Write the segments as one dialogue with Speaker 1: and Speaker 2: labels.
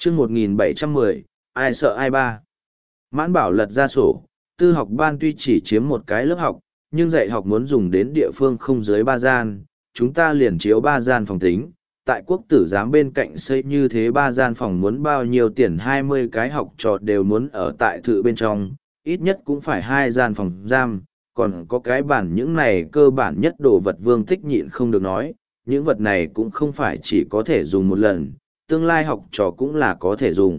Speaker 1: chương 1710, ai sợ ai ba. Mãn Bảo lật ra sổ, tư học ban tuy chỉ chiếm một cái lớp học, nhưng dạy học muốn dùng đến địa phương không dưới 3 gian, chúng ta liền chiếu 3 gian phòng tính. Tại quốc tử giám bên cạnh xây như thế 3 gian phòng muốn bao nhiêu tiền, 20 cái học trò đều muốn ở tại thự bên trong, ít nhất cũng phải 2 gian phòng giam, còn có cái bản những này cơ bản nhất đồ vật Vương Tích nhịn không được nói, những vật này cũng không phải chỉ có thể dùng một lần, tương lai học trò cũng là có thể dùng.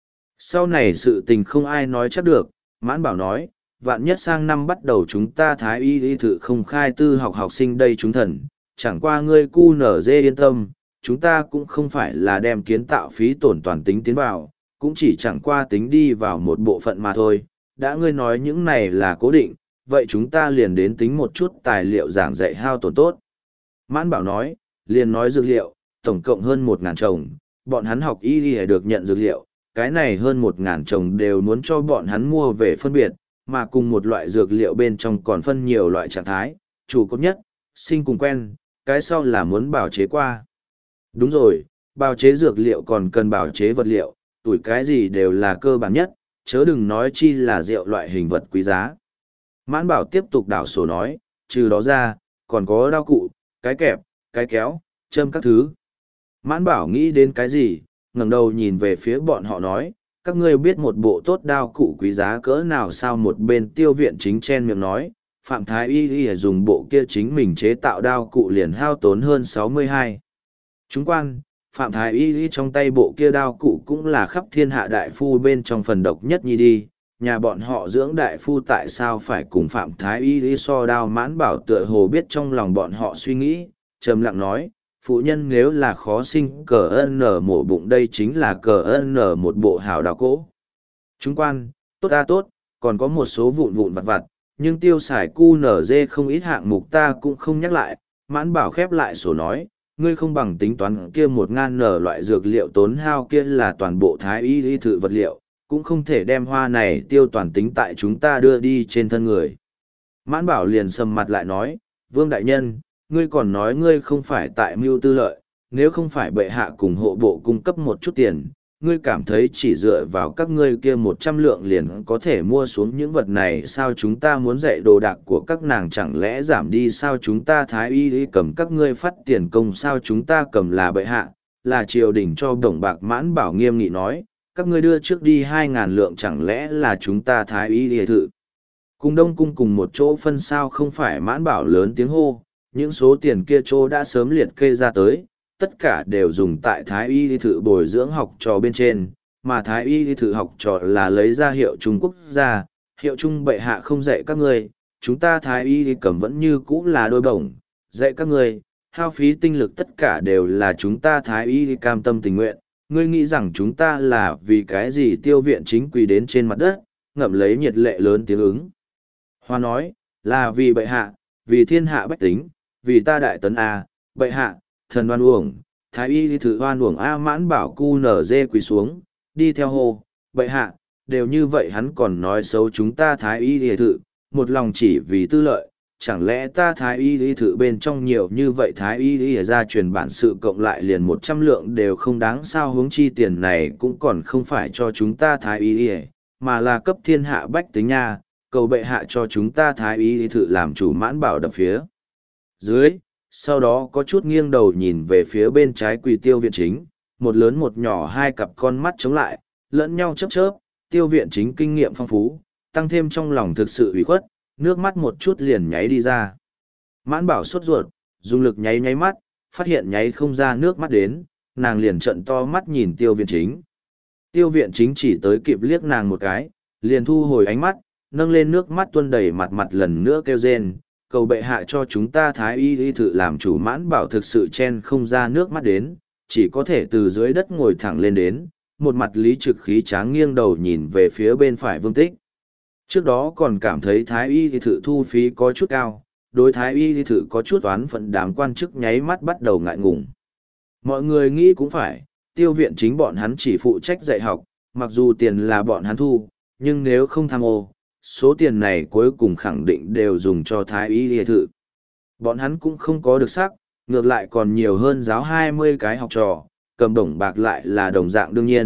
Speaker 1: Sau này sự tình không ai nói chắc được, Mãn Bảo nói, vạn nhất sang năm bắt đầu chúng ta thái y thự không khai tư học học sinh đây chúng thần, chẳng qua ngươi cu nở dê yên tâm, chúng ta cũng không phải là đem kiến tạo phí tổn toàn tính tiến vào, cũng chỉ chẳng qua tính đi vào một bộ phận mà thôi, đã ngươi nói những này là cố định, vậy chúng ta liền đến tính một chút tài liệu giảng dạy hao tổn tốt. Mãn Bảo nói, liền nói dược liệu, tổng cộng hơn 1.000 chồng, bọn hắn học y được nhận dược liệu, cái này hơn 1.000 chồng đều muốn cho bọn hắn mua về phân biệt, mà cùng một loại dược liệu bên trong còn phân nhiều loại trạng thái, chủ cốt nhất, sinh cùng quen, cái sau là muốn bào chế qua. Đúng rồi, bào chế dược liệu còn cần bào chế vật liệu, tuổi cái gì đều là cơ bản nhất, chớ đừng nói chi là rượu loại hình vật quý giá. Mãn Bảo tiếp tục đảo sổ nói, trừ đó ra, còn có đao cụ, cái kẹp, cái kéo, châm các thứ. Mãn Bảo nghĩ đến cái gì, ngẩng đầu nhìn về phía bọn họ nói, các ngươi biết một bộ tốt đao cụ quý giá cỡ nào sao? Một bên Tiêu Viện Chính chen miệng nói, Phạm Thái Y dùng bộ kia chính mình chế tạo đao cụ liền hao tốn hơn 62. Chúng quan, Phạm Thái Y trong tay bộ kia đao cụ cũng là khắp thiên hạ đại phu bên trong phần độc nhất nhi đi, nhà bọn họ dưỡng đại phu tại sao phải cùng Phạm Thái Y so đao? Mãn Bảo tựa hồ biết trong lòng bọn họ suy nghĩ, trầm lặng nói, phụ nhân nếu là khó sinh cờ ân nở mổ bụng đây chính là cờ ân nở một bộ hảo đào cỗ. Chúng quan, tốt ta tốt, còn có một số vụn vụn vặt vặt, nhưng tiêu xài cu nở dê không ít hạng mục ta cũng không nhắc lại. Mãn Bảo khép lại sổ nói, ngươi không bằng tính toán kia 1.000 nở loại dược liệu tốn hao kia là toàn bộ thái y thự vật liệu, cũng không thể đem hoa này tiêu toàn tính tại chúng ta đưa đi trên thân người. Mãn Bảo liền sầm mặt lại nói, Vương Đại Nhân, ngươi còn nói ngươi không phải tại mưu tư lợi, nếu không phải bệ hạ cùng hộ bộ cung cấp một chút tiền, ngươi cảm thấy chỉ dựa vào các ngươi kia 100 lượng liền có thể mua xuống những vật này sao? Chúng ta muốn dạy đồ đạc của các nàng chẳng lẽ giảm đi sao? Chúng ta thái y cầm các ngươi phát tiền công sao? Chúng ta cầm là bệ hạ, là triều đình cho đồng bạc. Mãn Bảo nghiêm nghị nói, các ngươi đưa trước đi 2.000 lượng chẳng lẽ là chúng ta thái y thự cùng Đông Cung cùng một chỗ phân sao? Không phải. Mãn Bảo lớn tiếng hô, những số tiền kia chỗ đã sớm liệt kê ra tới, tất cả đều dùng tại thái y thự bồi dưỡng học trò bên trên, mà thái y thự học trò là lấy ra hiệu Trung Quốc gia, hiệu Trung bệ hạ không dạy các ngươi, chúng ta thái y cầm vẫn như cũ là đôi bổng, dạy các ngươi, hao phí tinh lực tất cả đều là chúng ta thái y cam tâm tình nguyện. Ngươi nghĩ rằng chúng ta là vì cái gì? Tiêu Viện Chính quỳ đến trên mặt đất, ngậm lấy nhiệt lệ lớn tiếng ứng. Hoa nói, là vì bệ hạ, vì thiên hạ bách tính, vì ta đại tấn A, bệ hạ, thần oan uổng, thái y thử oan uổng A. Mãn Bảo cu nở dê quỳ xuống, đi theo hô, bệ hạ, đều như vậy hắn còn nói xấu chúng ta thái y thử, một lòng chỉ vì tư lợi, chẳng lẽ ta thái y thử bên trong nhiều như vậy thái y ra truyền bản sự cộng lại liền 100 lượng đều không đáng sao? Huống chi tiền này cũng còn không phải cho chúng ta thái y, mà là cấp thiên hạ bách tính nha, cầu bệ hạ cho chúng ta thái y thử làm chủ. Mãn Bảo đập phía dưới, sau đó có chút nghiêng đầu nhìn về phía bên trái quỳ Tiêu Viện Chính, một lớn một nhỏ hai cặp con mắt chống lại, lẫn nhau chớp chớp. Tiêu Viện Chính kinh nghiệm phong phú, tăng thêm trong lòng thực sự ủy khuất, nước mắt một chút liền nháy đi ra. Mãn Bảo sốt ruột, dùng lực nháy nháy mắt, phát hiện nháy không ra nước mắt đến, nàng liền trợn to mắt nhìn Tiêu Viện Chính. Tiêu Viện Chính chỉ tới kịp liếc nàng một cái, liền thu hồi ánh mắt, nâng lên nước mắt tuôn đầy mặt mặt lần nữa kêu rên, cầu bệ hạ cho chúng ta thái y thự làm chủ. Mãn Bảo thực sự chen không ra nước mắt đến, chỉ có thể từ dưới đất ngồi thẳng lên đến, một mặt lý trực khí tráng nghiêng đầu nhìn về phía bên phải Vương Tích. Trước đó còn cảm thấy thái y thự thu phí có chút cao, đối thái y thự có chút oán phận, đám quan chức nháy mắt bắt đầu ngại ngùng. Mọi người nghĩ cũng phải, Tiêu Viện Chính bọn hắn chỉ phụ trách dạy học, mặc dù tiền là bọn hắn thu, nhưng nếu không tham ô, số tiền này cuối cùng khẳng định đều dùng cho thái y thự. Bọn hắn cũng không có được sắc, ngược lại còn nhiều hơn giáo 20 cái học trò, cầm đồng bạc lại là đồng dạng đương nhiên,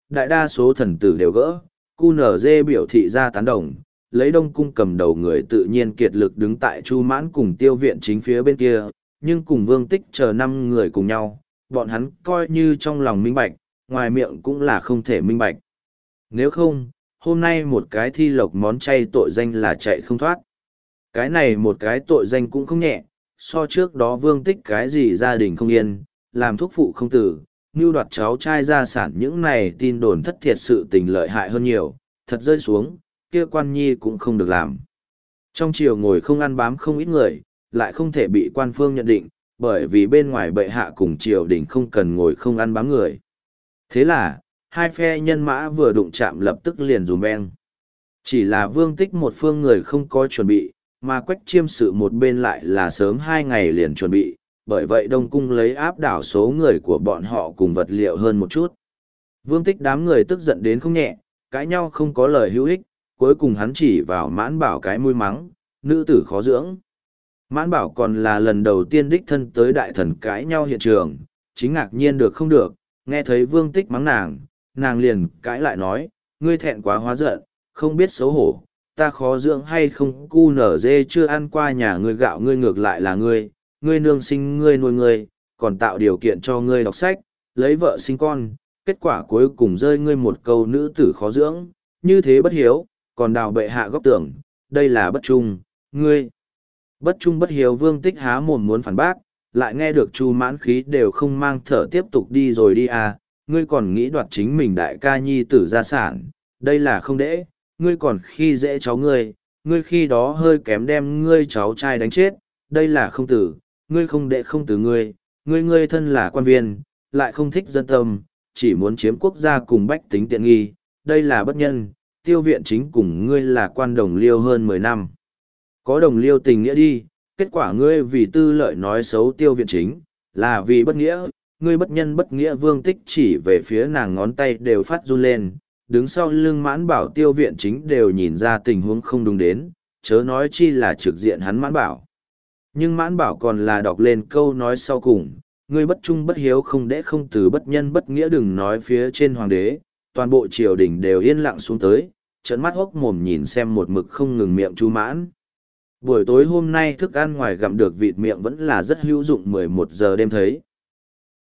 Speaker 1: đại đa số thần tử đều gỡ, QNZ biểu thị ra tán đồng, lấy Đông Cung cầm đầu người tự nhiên kiệt lực đứng tại Chu Mãn cùng Tiêu Viện Chính phía bên kia, nhưng cùng Vương Tích chờ 5 người cùng nhau, bọn hắn coi như trong lòng minh bạch, ngoài miệng cũng là không thể minh bạch. Nếu không, hôm nay một cái thi lộc món chay tội danh là chạy không thoát. Cái này một cái tội danh cũng không nhẹ, so trước đó Vương Tích cái gì gia đình không yên, làm thúc phụ không tử, mưu đoạt cháu trai gia sản, những này tin đồn thất thiệt sự tình lợi hại hơn nhiều, thật rơi xuống, kia quan nhi cũng không được làm. Trong triều ngồi không ăn bám không ít người, lại không thể bị quan phương nhận định, bởi vì bên ngoài bệ hạ cùng triều đình không cần ngồi không ăn bám người. Thế là, hai phe nhân mã vừa đụng chạm lập tức liền dùm beng. Chỉ là Vương Tích một phương người không có chuẩn bị, mà Quách Chiêm sự một bên lại là sớm 2 ngày liền chuẩn bị, bởi vậy Đông Cung lấy áp đảo số người của bọn họ cùng vật liệu hơn một chút. Vương Tích đám người tức giận đến không nhẹ, cãi nhau không có lời hữu ích, cuối cùng hắn chỉ vào Mãn Bảo cái mũi mắng, nữ tử khó dưỡng. Mãn Bảo còn là lần đầu tiên đích thân tới đại thần cãi nhau hiện trường, chính ngạc nhiên được không được, nghe thấy Vương Tích mắng nàng liền cãi lại nói, ngươi thẹn quá hóa giận, không biết xấu hổ, ta khó dưỡng hay không, cu nở dê chưa ăn qua nhà ngươi gạo, ngươi ngược lại là ngươi nương sinh ngươi nuôi ngươi, còn tạo điều kiện cho ngươi đọc sách, lấy vợ sinh con, kết quả cuối cùng rơi ngươi một câu nữ tử khó dưỡng, như thế bất hiếu, còn đào bệ hạ góc tưởng, đây là bất trung, ngươi. Bất trung bất hiếu. Vương Tích há mồm muốn phản bác, lại nghe được Chu Mãn khí đều không mang thở tiếp tục đi rồi đi à, ngươi còn nghĩ đoạt chính mình đại ca nhi tử gia sản, đây là không đễ, ngươi còn khi dễ cháu ngươi khi đó hơi kém đem ngươi cháu trai đánh chết, đây là không tử, ngươi không đệ không tử ngươi thân là quan viên, lại không thích dân tâm, chỉ muốn chiếm quốc gia cùng bách tính tiện nghi, đây là bất nhân, Tiêu Viện Chính cùng ngươi là quan đồng liêu hơn 10 năm. Có đồng liêu tình nghĩa đi, kết quả ngươi vì tư lợi nói xấu Tiêu Viện Chính, là vì bất nghĩa, ngươi bất nhân bất nghĩa. Vương Tích chỉ về phía nàng ngón tay đều phát run lên, đứng sau lưng Mãn Bảo Tiêu Viện Chính đều nhìn ra tình huống không đúng đến, chớ nói chi là trực diện hắn Mãn Bảo. Nhưng Mãn Bảo còn là đọc lên câu nói sau cùng, ngươi bất trung bất hiếu không đễ không từ bất nhân bất nghĩa, đừng nói phía trên hoàng đế, toàn bộ triều đình đều yên lặng xuống tới, trợn mắt hốc mồm nhìn xem một mực không ngừng miệng Chu Mãn. Buổi tối hôm nay thức ăn ngoài gặm được vịt miệng vẫn là rất hữu dụng, 11 giờ đêm thấy.